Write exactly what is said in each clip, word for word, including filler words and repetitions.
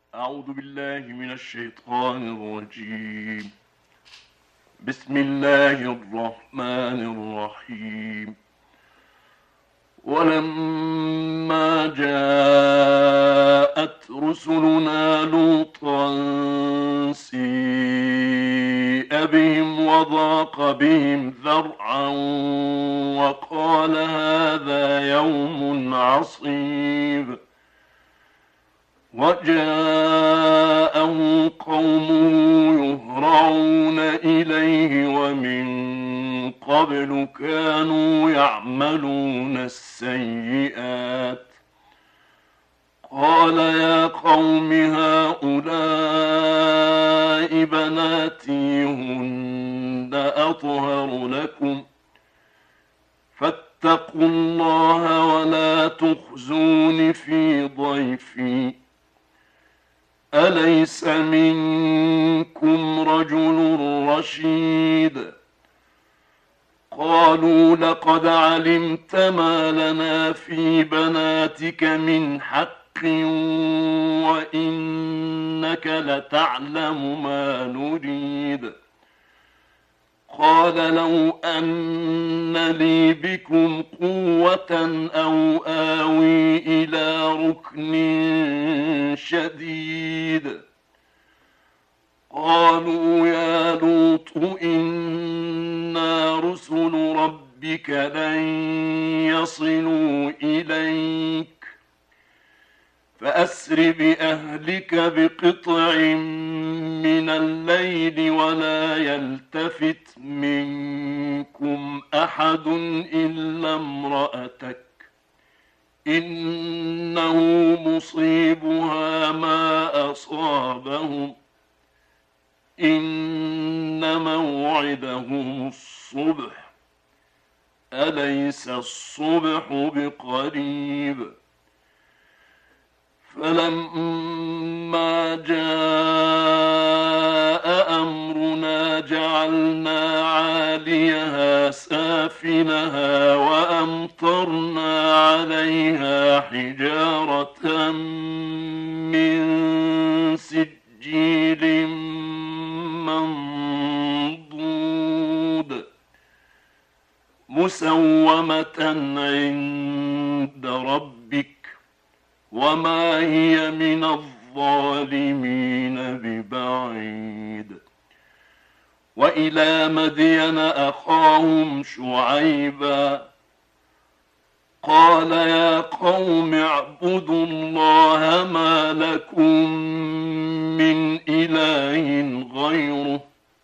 أعوذ بالله من الشيطان الرجيم. بسم الله الرحمن الرحيم. ولما جاءت رسلنا لوطا سيء بهم وضاق بهم ذرعا وقال هذا يوم عصيب. وجاءه قومه يهرعون إليه ومن قبل كانوا يعملون السيئات. قال يا قوم هؤلاء بناتي هن أطهر لكم فاتقوا الله ولا تخزون في ضيفي أليس منكم رجل رشيد. قالوا لقد علمت ما لنا في بناتك من حق وإنك لتعلم ما نريد. قال لو أن لي بكم قوة أو آوي إلى ركن شديد. قالوا يا لوط إنا رسل ربك لن يصلوا إليك فأسر بأهلك بقطع من الليل ولا يلتفت منكم أحد إلا امرأتك إنه مصيبها ما أصابهم إن موعدهم الصبح أليس الصبح بقريب. فلما جاء أمرنا جعلنا عاليها سافلها وأمطرنا عليها حجارة من سجيل منضود مسومة عند ربك وما هي من الظالمين ببعيد. وإلى مدين أخاهم شعيبا قال يا قوم اعبدوا الله ما لكم من إله غيره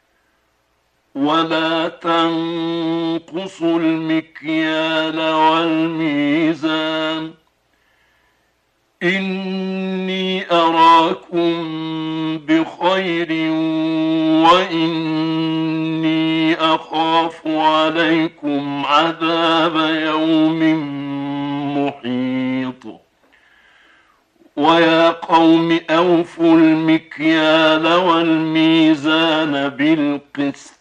ولا تنقصوا المكيال والميزان إني أراكم بخير وإني أخاف عليكم عذاب يوم محيط. ويا قوم أوفوا المكيال والميزان بالقسط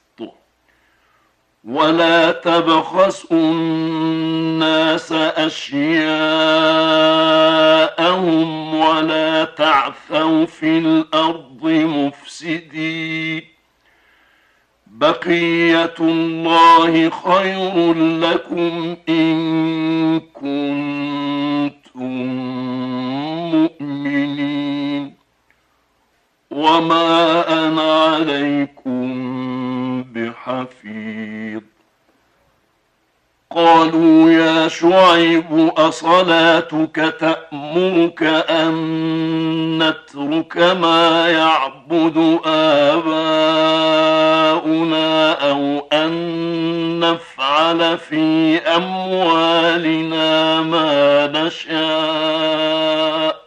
ولا تبخسوا الناس أشياءهم ولا تعثوا في الأرض مفسدين. بقية الله خير لكم إن كنتم مؤمنين وما أنا عليكم بحفيظ. قالوا يا شعيب أصلاتك تأمرك أن نترك ما يعبد آباؤنا أو أن نفعل في أموالنا ما نشاء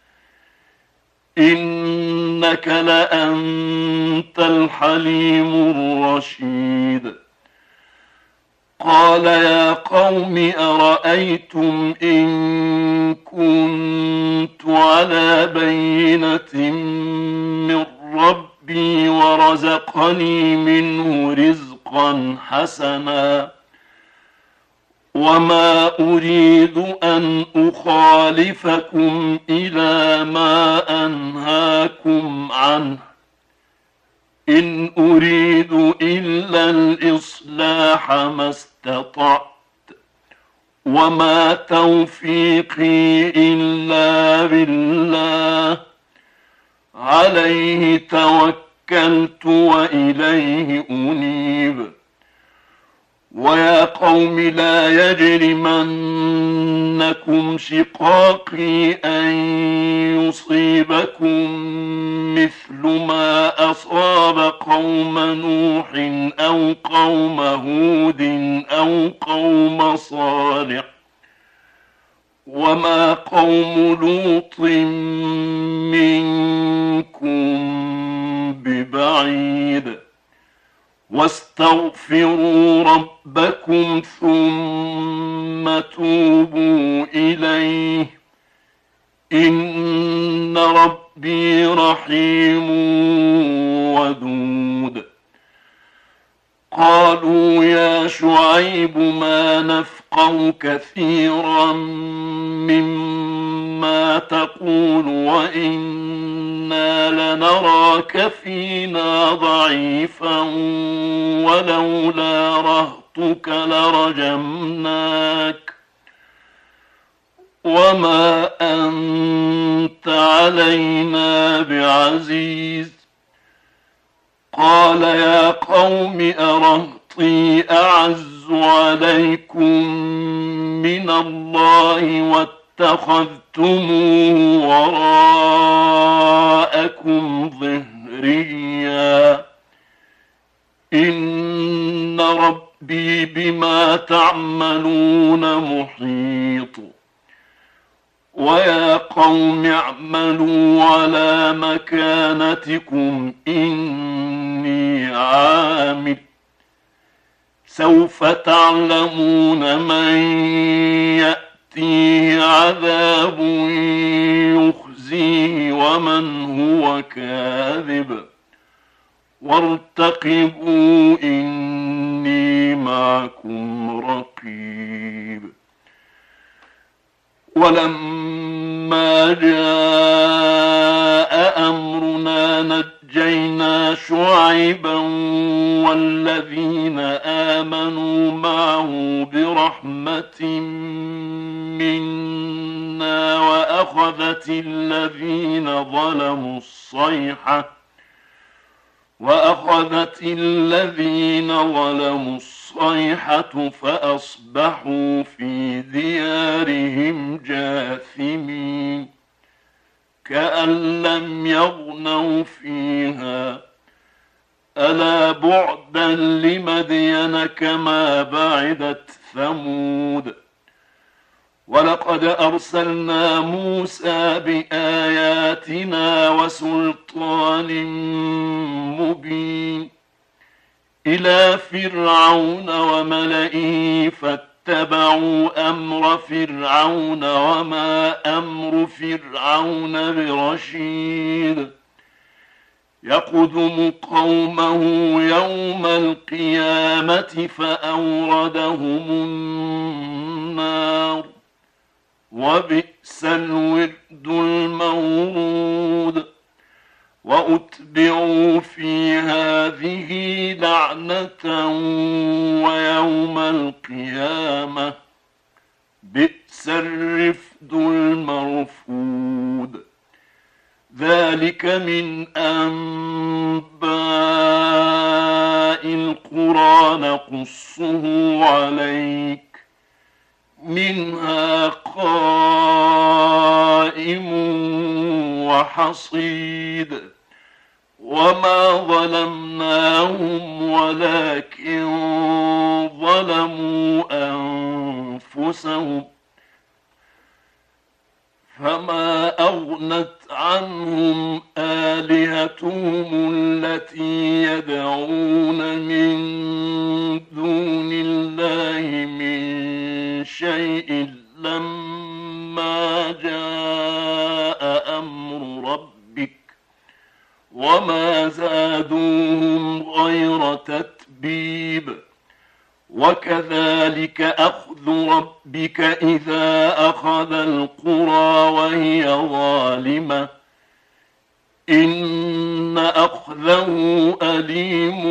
إنك لأنت الحليم الرشيد. قال يا قوم أرأيتم إن كنت على بينة من ربي ورزقني منه رزقا حسنا وما أريد أن أخالفكم إلى ما أنهاكم إن أريد إلا الإصلاح ما استطعت وما توفيقي إلا بالله عليه توكلت وإليه أنيب. ويا قوم لا يجرمنكم شقاقي أن يصيبكم مثل ما أصاب قوم نوح أو قوم هود أو قوم صالح وما قوم لوط منكم ببعيد. واستغفروا ربكم ثم توبوا إليه إن ربي رحيم ودود. قالوا يا شعيب ما نفقه كثيرا مما تقول وإنا لنراك فينا ضعيفا ولولا رهطك لرجمناك وما أنت علينا بعزيز. قال يا قوم أرهطي أعز عليكم من الله واتخذتموه وراءكم ظهريا إن ربي بما تعملون محيط. ويا قوم اعملوا على مكانتكم إني عامل سوف تعلمون من يأتيه عذاب يخزيه ومن هو كاذب وارتقبوا إني معكم رقيب. ولما جاء أمرنا نجينا شعيبا والذين آمنوا معه برحمة منا وأخذت الذين ظلموا الصيحة وأخذت الذين ظلموا الصيحة فأصبحوا في ديارهم جاثمين كأن لم يغنوا فيها ألا بعدا لمدين كما بعدت ثمود. ولقد أرسلنا موسى بآياتنا وسلطان مبين إلى فرعون وملئه فاتبعوا أمر فرعون وما أمر فرعون برشيد يقدم قومه يوم القيامة فأوردهم النار وبئس الورد المورود. وأتبعوا في هذه لعنة ويوم القيامة بئس الرفد المرفود. ذلك من أنباء القرى نقصه عليك منها قائم وحصيد. وما ظلمناهم ولكن ظلموا أنفسهم فما أغنت عنهم آلهتهم التي يدعون من دون الله من شيء لما جاء أمر ربك وما زادوهم غير تتبيب. وكذلك أخذ ربك إذا أخذ القرى وهي ظالمة إن أخذه أليم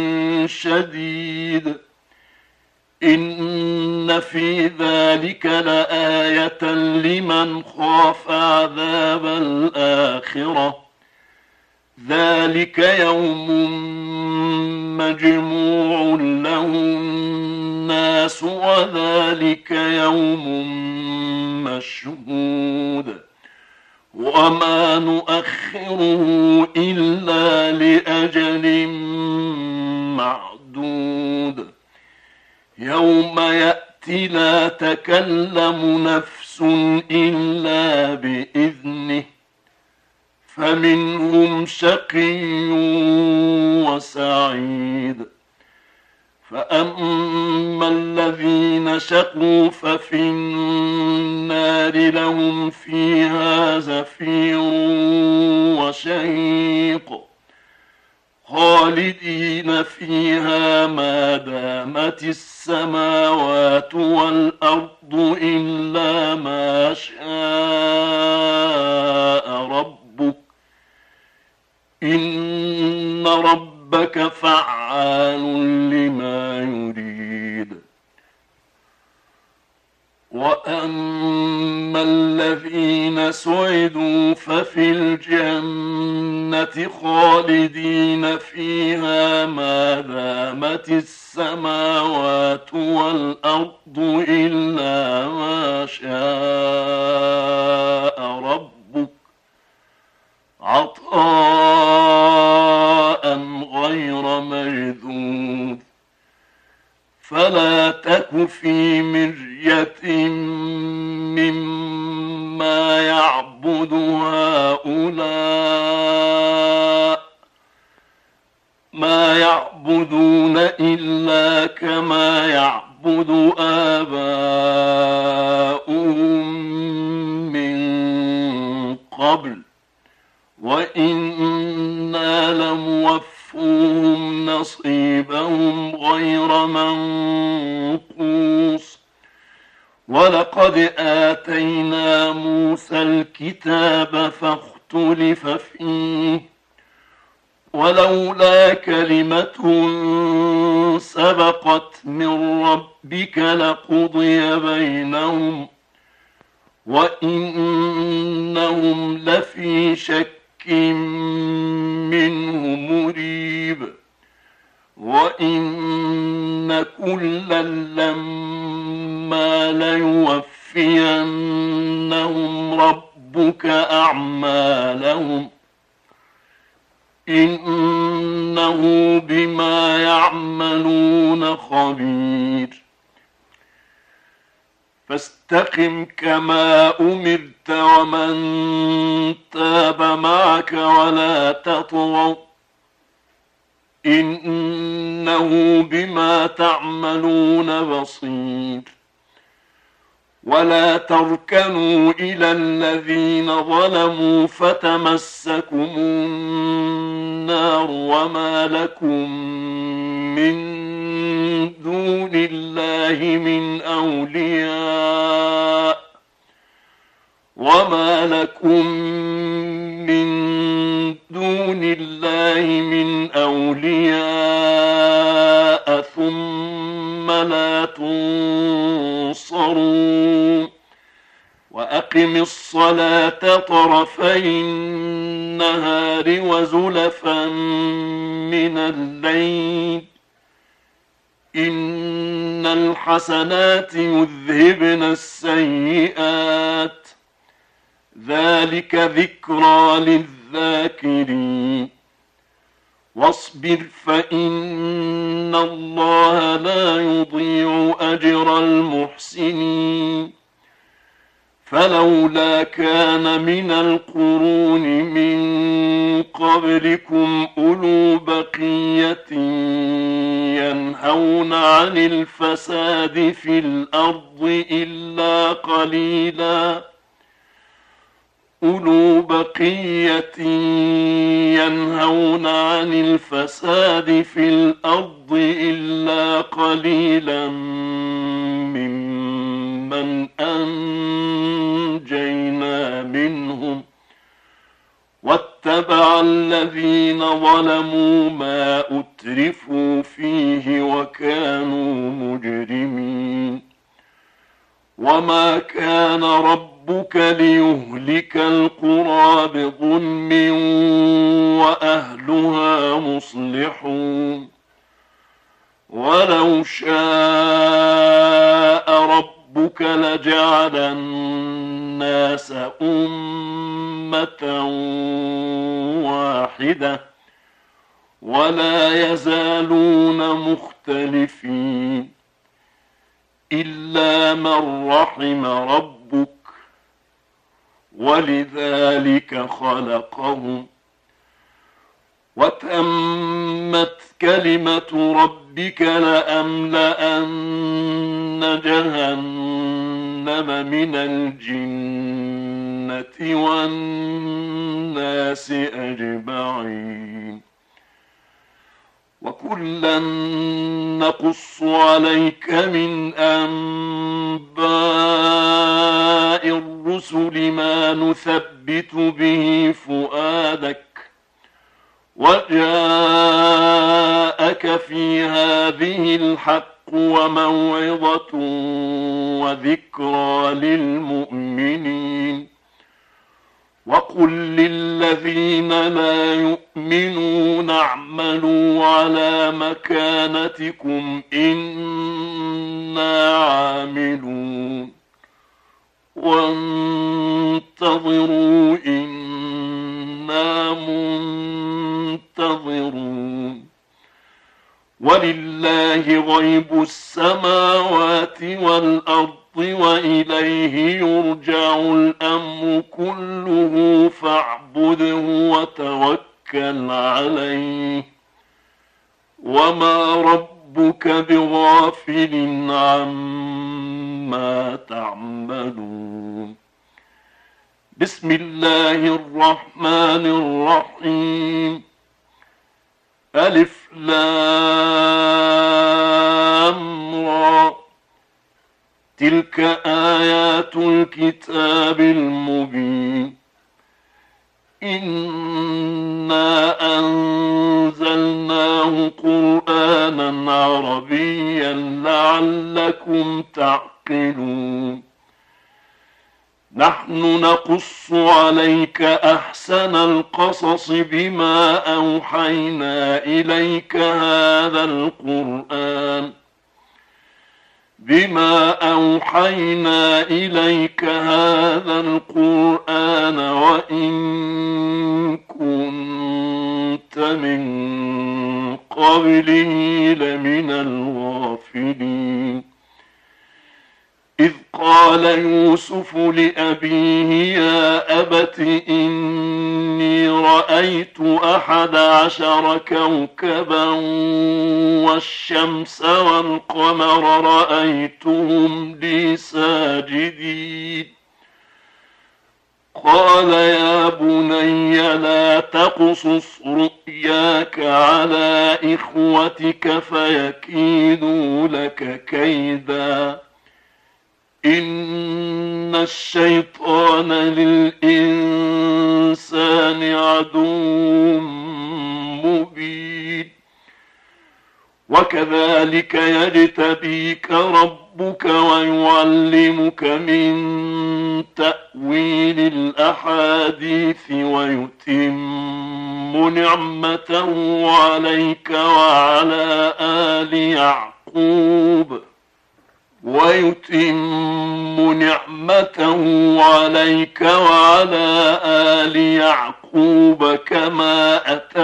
شديد. إن في ذلك لآية لمن خاف عذاب الآخرة. ذلك يوم مجموع له الناس وذلك يوم مشهود وما نؤخره إلا لأجل معدود. يوم يأتي لا تكلم نفس إلا بإذنه فمنهم شقي وسعيد. فأما الذين شقوا ففي النار لهم فيها زفير وشهيق خالدين فيها ما دامت السماوات والأرض إلا ما شاء ربك إن ربك فعال لما يريد. وأما الذين سعدوا ففي الجنة خالدين فيها ما دامت السماوات والأرض إلا ما شاء ربك عطاء غير مجذوذ. فلا تك في مرية مما يعبد هؤلاء ما يعبدون إلا كما يعبد آباؤهم من قبل وإنا لموفوهم نصيبهم غير منقوص. ولقد آتينا موسى الكتاب فاختلف فيه ولولا كلمة سبقت من ربك لقضي بينهم وإنهم لفي شك منه مريب. وإن كلا لما ليوفينهم ربك أعمالهم إنه بما يعملون خبير. فاستقم كما أمرت ومن تاب معك ولا تطغوا إنه بما تعملون بصير. ولا تركنوا إلى الذين ظلموا فتمسكم النار وما لكم من دون الله من أولياء وما لكم من دون الله من أولياء ثم لا تنصرون. وأقم الصلاة طرفي النهار وزلفا من الليل إن الحسنات يذهبن السيئات ذلك ذكرى للذاكرين. واصبر فإن الله لا يضيع أجر المحسنين. فلولا كان من القرون من قبلكم أولو بقية ينهون عن الفساد في الأرض إلا قليلا أولو بقية ينهون عن الفساد في الأرض إلا قليلا ممن أنجينا منهم واتبعوا واتبع الذين ظلموا ما أترفوا فيه وكانوا مجرمين. وما كان ربك ليهلك القرى بظلم وأهلها مصلحون. ولو شاء ربك لجعل الناس أمة واحدة ولا يزالون مختلفين إلا من رحم ربك ولذلك خلقهم. وتمت كلمة ربك لأملأن جهنم من الجنة والناس أجمعين. وكلا نقص عليك من أنباء الرسل ما نثبت به فؤادك وجاءك في هذه الحق وموعظة وذكرى للمؤمنين. وقل للذين لا يؤمنون اعملوا على مكانتكم إنا عاملون وانتظروا إنا منتظرون. ولله غيب السماوات والأرض وإليه يرجع الأمر كله فاعبده وتوكل عليه وما ربك بغافل عما تعملون. بسم الله الرحمن الرحيم. ألف لام را تلك آيات الكتاب المبين. إنا أنزلناه قرآنا عربيا لعلكم تعقلون. نحن نقص عليك أحسن القصص بما أوحينا إليك هذا القرآن بما أوحينا إليك هذا القرآن وإن كنت من قبله لمن الغافلين. إذ قال يوسف لأبيه يا أبت إني رأيت أحد عشر كوكبا والشمس والقمر رأيتهم لي ساجدين. قال يا بني لا تقصص رؤياك على إخوتك فيكيدوا لك كيدا إن الشيطان للإنسان عدو مبين. وكذلك يجتبيك ربك ويعلمك من تأويل الأحاديث ويتم نعمته عليك وعلى آل يعقوب ويتم نعمته عليك وعلى آل يعقوب كما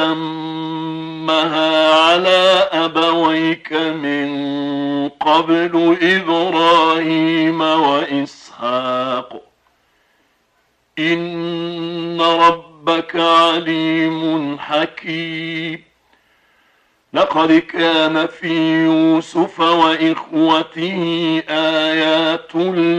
أتمها على أبويك من قبل إبراهيم وإسحاق إن ربك عليم حكيم. لقد كان في يوسف وإخوته آيات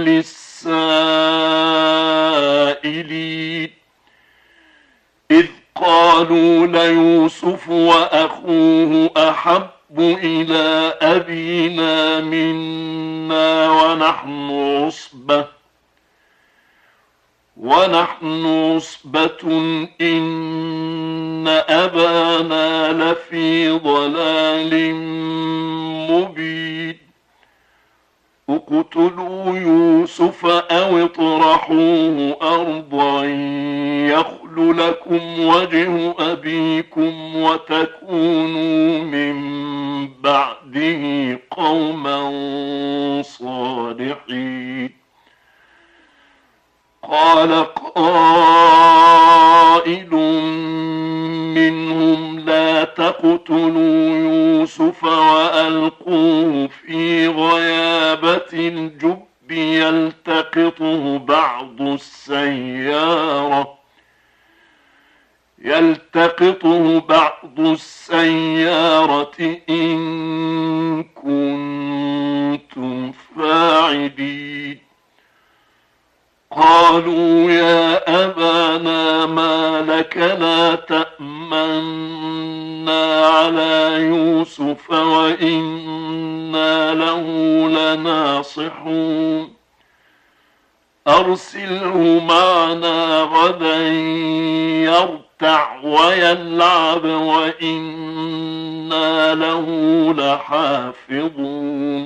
للسائلين إذ قالوا ليوسف وأخوه أحب إلى أبينا منا ونحن عصبة ونحن عصبة إن أبانا لفي ضلال مبين اقتلوا يوسف أو اطرحوه أرضا يخل لكم وجه أبيكم وتكونوا من بعده قوما صالحين. قال قائل منهم لا تقتلوا يوسف وألقوه في غيابة الجب يلتقطه بعض السيارة يلتقطه بعض السيارة إن كنتم فاعلين. قالوا يا أبانا ما لك لا تأمنا على يوسف وإنا له لناصحون أرسله معنا غدا يرتع ويلعب وإنا له لحافظون.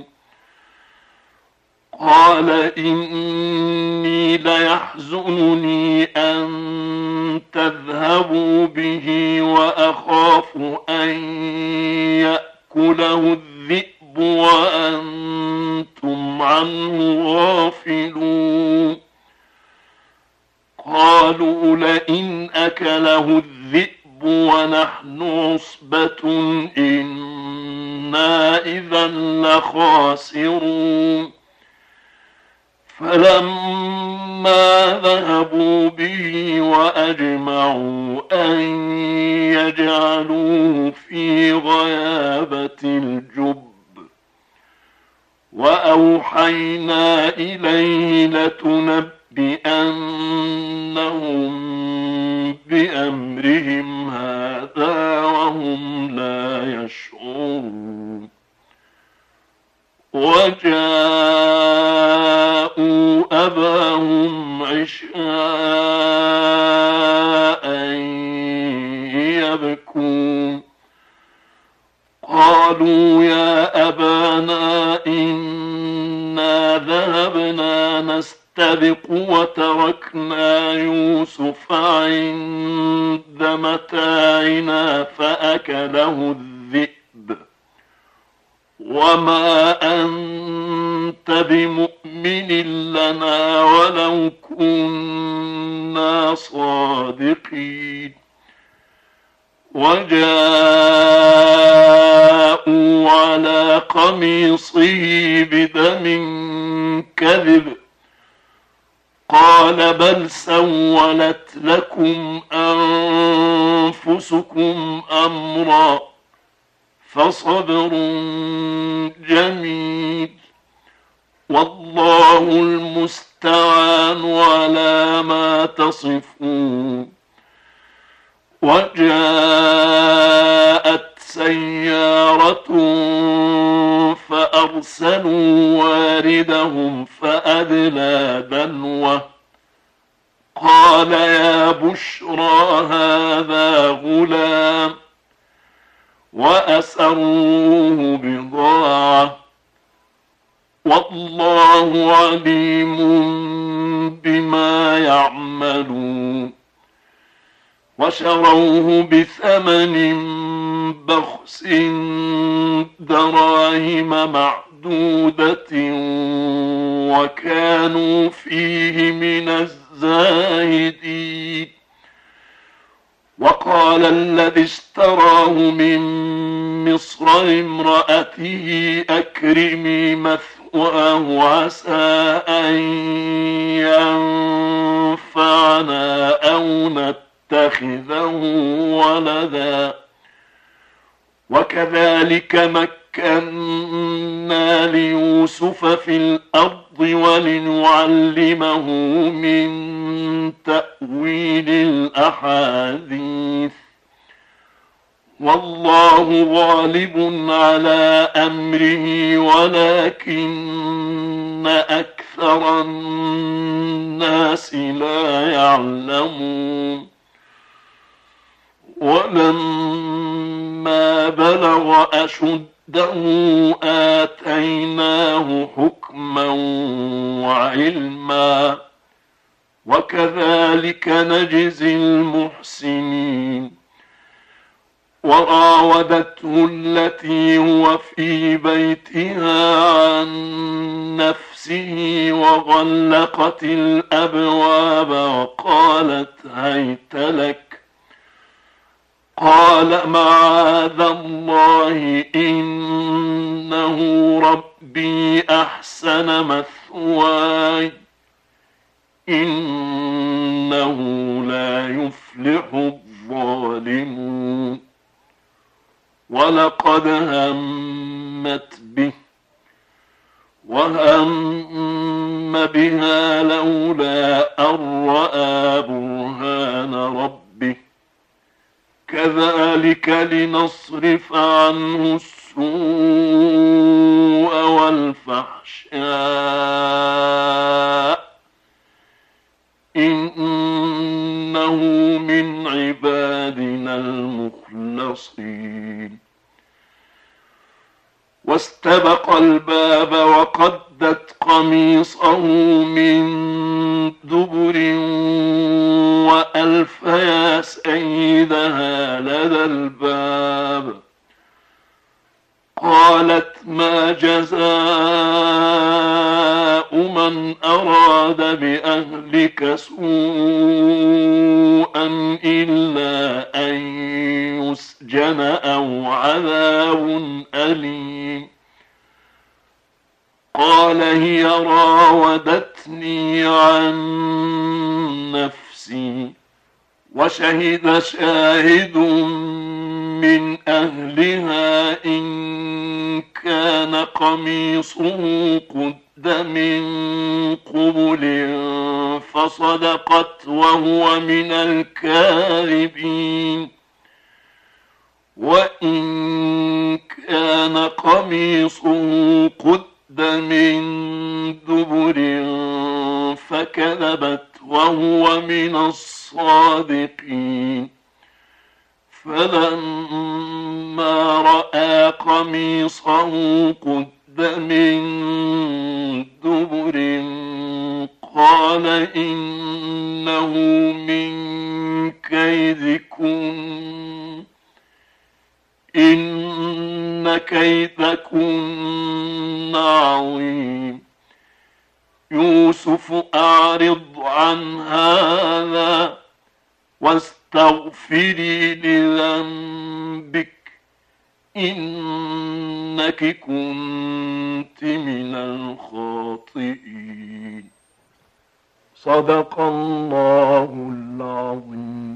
قال إني ليحزنني أن تذهبوا به وأخاف أن يأكله الذئب وأنتم عنه غافلون. قالوا لئن أكله الذئب ونحن عصبة إنا إذا لخاسرون. فلما ذهبوا به وأجمعوا أن يجعلوه في غيابة الجب وأوحينا إليه لتنبئنهم بأمرهم هذا وهم لا يشعرون. وجاءوا أباهم عشاء يبكون. قالوا يا أبانا إنا ذهبنا نستبق وتركنا يوسف عند متاعنا فأكله الذئب وما أنت بمؤمن لنا ولو كنا صادقين. وجاءوا على قميصه بدم كذب قال بل سولت لكم أنفسكم أمرا فصبر جميل والله المستعان على ما تصفون. وجاءت سيارة فأرسلوا واردهم فأدلى دلوه قال يا بشرى هذا غلام وأسروه بضاعة والله عليم بما يعملون. وشروه بثمن بخس دراهم معدودة وكانوا فيه من الزاهدين. وقال الذي اشتراه من مصر امرأته أكرمي مثواه عسى أن ينفعنا أو نتخذه ولدا. وكذلك مكنا ليوسف في الأرض ولنعلمه من تأويل الأحاديث والله غالب على أمره ولكن أكثر الناس لا يعلمون. ولما بلغ أشده آتيناه حكما وعلما وكذلك نجزي المحسنين. وراودته التي هو في بيتها عن نفسه وغلقت الأبواب وقالت هيت لك، قال معاذ الله إنه ربي أحسن مثواي إنه لا يفلح الظالمون. ولقد همت به وهم بها لولا أن رأى برهان ربه كذلك لنصرف عنه السوء والفحشاء إنه من عبادنا المخلصين. واستبق الباب وقدت قميصه من دبر وألف يا سيدها لدى الباب. قالت ما جزاء من أراد بأهلك سوءا إلا أن يسجن أو عذاب أليم. قال هي راودتني عن نفسي وشهد شاهد من أهلها إن كان قميصه قد من قبل فصدقت وهو من الكاذبين وإن كان قميصه قد من دبر فكذبت وهو من الصادقين. فلما رأى قميصه قد من دبر قال إنه من كيدكن إن كيدكن عظيم. يوسف أعرض عن هذا واستغفري لذنبك إنك كنت من الخاطئين. صدق الله العظيم.